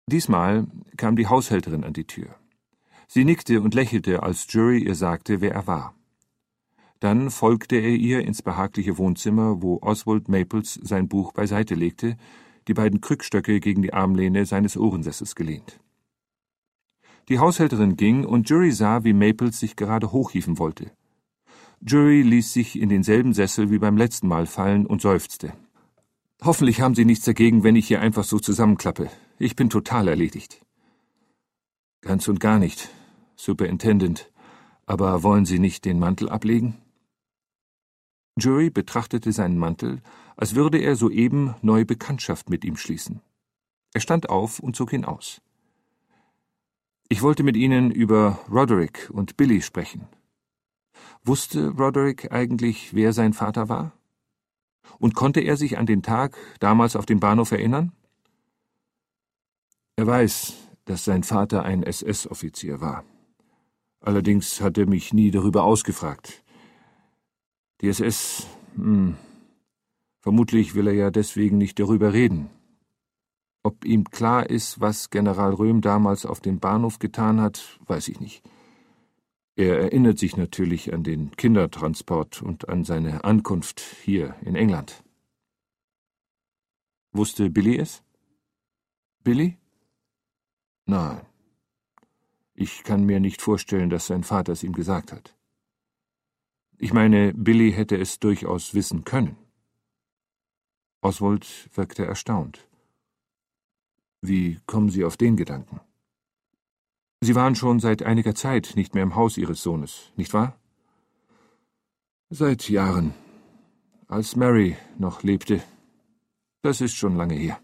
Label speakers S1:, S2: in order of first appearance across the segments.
S1: Diesmal kam die Haushälterin an die Tür. Sie nickte und lächelte, als Jury ihr sagte, wer er war. Dann folgte er ihr ins behagliche Wohnzimmer, wo Oswald Maples sein Buch beiseite legte, die beiden Krückstöcke gegen die Armlehne seines Ohrensessels gelehnt. Die Haushälterin ging, und Jury sah, wie Maples sich gerade hochhieven wollte. Jury ließ sich in denselben Sessel wie beim letzten Mal fallen und seufzte. »Hoffentlich haben Sie nichts dagegen, wenn ich hier einfach so zusammenklappe. Ich bin total erledigt.« »Ganz und gar nicht, Superintendent. Aber wollen Sie nicht den Mantel ablegen?« Jury betrachtete seinen Mantel, als würde er soeben neue Bekanntschaft mit ihm schließen. Er stand auf und zog ihn aus. »Ich wollte mit Ihnen über Roderick und Billy sprechen. Wusste Roderick eigentlich, wer sein Vater war? Und konnte er sich an den Tag damals auf dem Bahnhof erinnern?« »Er weiß, dass sein Vater ein SS-Offizier war. Allerdings hat er mich nie darüber ausgefragt. Die SS, vermutlich will er ja deswegen nicht darüber reden. Ob ihm klar ist, was General Röhm damals auf dem Bahnhof getan hat, weiß ich nicht. Er erinnert sich natürlich an den Kindertransport und an seine Ankunft hier in England.« »Wusste Billy es?« »Billy? Nein. Ich kann mir nicht vorstellen, dass sein Vater es ihm gesagt hat. Ich meine, Billy hätte es durchaus wissen können.« Oswald wirkte erstaunt. »Wie kommen Sie auf den Gedanken?« »Sie waren schon seit einiger Zeit nicht mehr im Haus Ihres Sohnes, nicht wahr?« »Seit Jahren, als Mary noch lebte. Das ist schon lange her.«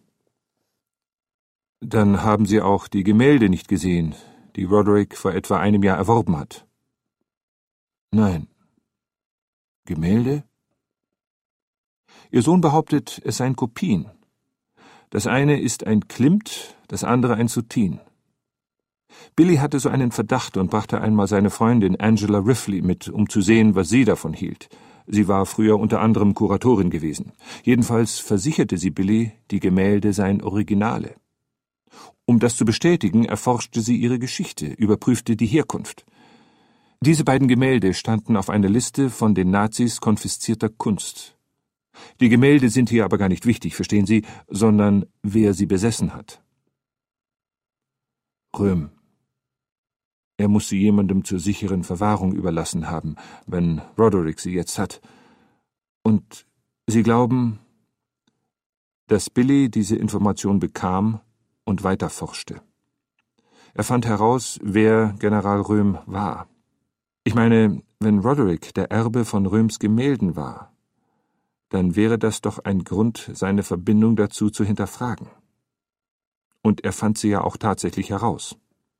S1: »Dann haben Sie auch die Gemälde nicht gesehen, die Roderick vor etwa einem Jahr erworben hat?« »Nein.« »Gemälde?« »Ihr Sohn behauptet, es seien Kopien. Das eine ist ein Klimt, das andere ein Soutine. Billy hatte so einen Verdacht und brachte einmal seine Freundin Angela Rifley mit, um zu sehen, was sie davon hielt. Sie war früher unter anderem Kuratorin gewesen. Jedenfalls versicherte sie Billy, die Gemälde seien Originale. Um das zu bestätigen, erforschte sie ihre Geschichte, überprüfte die Herkunft. Diese beiden Gemälde standen auf einer Liste von den Nazis konfiszierter Kunst. Die Gemälde sind hier aber gar nicht wichtig, verstehen Sie, sondern wer sie besessen hat. Röhm. Er muss sie jemandem zur sicheren Verwahrung überlassen haben, wenn Roderick sie jetzt hat. Und Sie glauben, dass Billy diese Information bekam und weiterforschte. Er fand heraus, wer General Röhm war. Ich meine, wenn Roderick der Erbe von Röhms Gemälden war, dann wäre das doch ein Grund, seine Verbindung dazu zu hinterfragen. Und er fand sie ja auch tatsächlich heraus.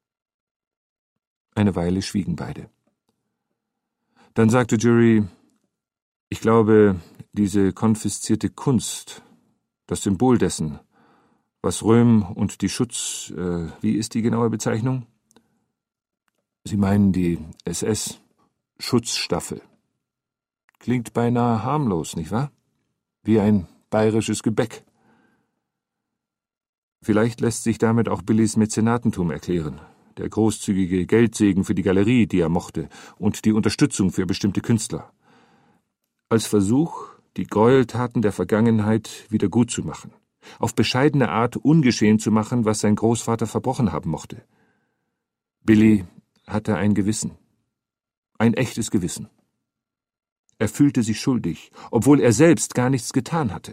S1: Eine Weile schwiegen beide. Dann sagte Jury, ich glaube, diese konfiszierte Kunst, das Symbol dessen, was Röhm und die wie ist die genaue Bezeichnung? Sie meinen die SS-Schutzstaffel. Klingt beinahe harmlos, nicht wahr? Wie ein bayerisches Gebäck. Vielleicht lässt sich damit auch Billys Mäzenatentum erklären, der großzügige Geldsegen für die Galerie, die er mochte, und die Unterstützung für bestimmte Künstler. Als Versuch, die Gräueltaten der Vergangenheit wieder gut zu machen, auf bescheidene Art ungeschehen zu machen, was sein Großvater verbrochen haben mochte. Billy hatte ein Gewissen. Ein echtes Gewissen. Er fühlte sich schuldig, obwohl er selbst gar nichts getan hatte.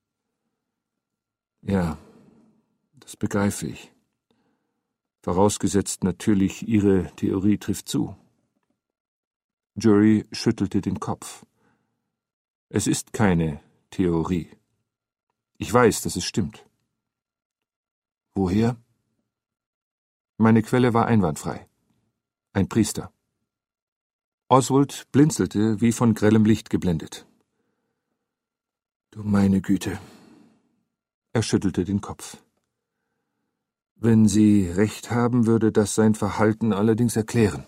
S1: Ja, das begreife ich. Vorausgesetzt natürlich, Ihre Theorie trifft zu. Jury schüttelte den Kopf. Es ist keine Theorie. Ich weiß, dass es stimmt. Woher? Meine Quelle war einwandfrei. Ein Priester. Oswald blinzelte, wie von grellem Licht geblendet. Du meine Güte. Er schüttelte den Kopf. Wenn Sie recht haben, würde das sein Verhalten allerdings erklären.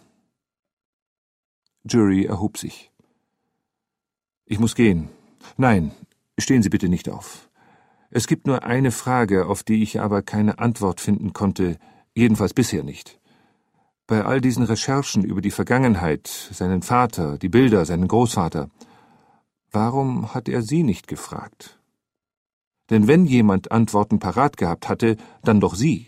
S1: Jury erhob sich. Ich muss gehen. Nein, stehen Sie bitte nicht auf. Es gibt nur eine Frage, auf die ich aber keine Antwort finden konnte, jedenfalls bisher nicht. Bei all diesen Recherchen über die Vergangenheit, seinen Vater, die Bilder, seinen Großvater, warum hat er Sie nicht gefragt? Denn wenn jemand Antworten parat gehabt hatte, dann doch Sie.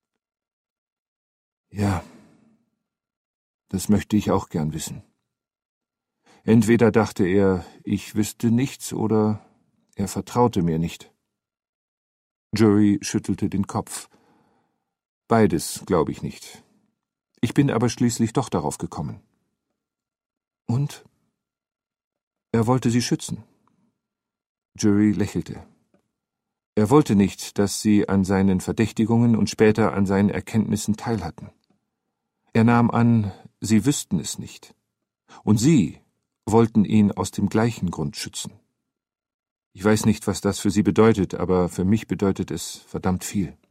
S1: Ja, das möchte ich auch gern wissen. Entweder dachte er, ich wüsste nichts, oder er vertraute mir nicht. Jury schüttelte den Kopf. Beides glaube ich nicht. Ich bin aber schließlich doch darauf gekommen. Und? Er wollte sie schützen. Jury lächelte. Er wollte nicht, dass sie an seinen Verdächtigungen und später an seinen Erkenntnissen teilhatten. Er nahm an, sie wüssten es nicht. Und sie wollten ihn aus dem gleichen Grund schützen. Ich weiß nicht, was das für Sie bedeutet, aber für mich bedeutet es verdammt viel.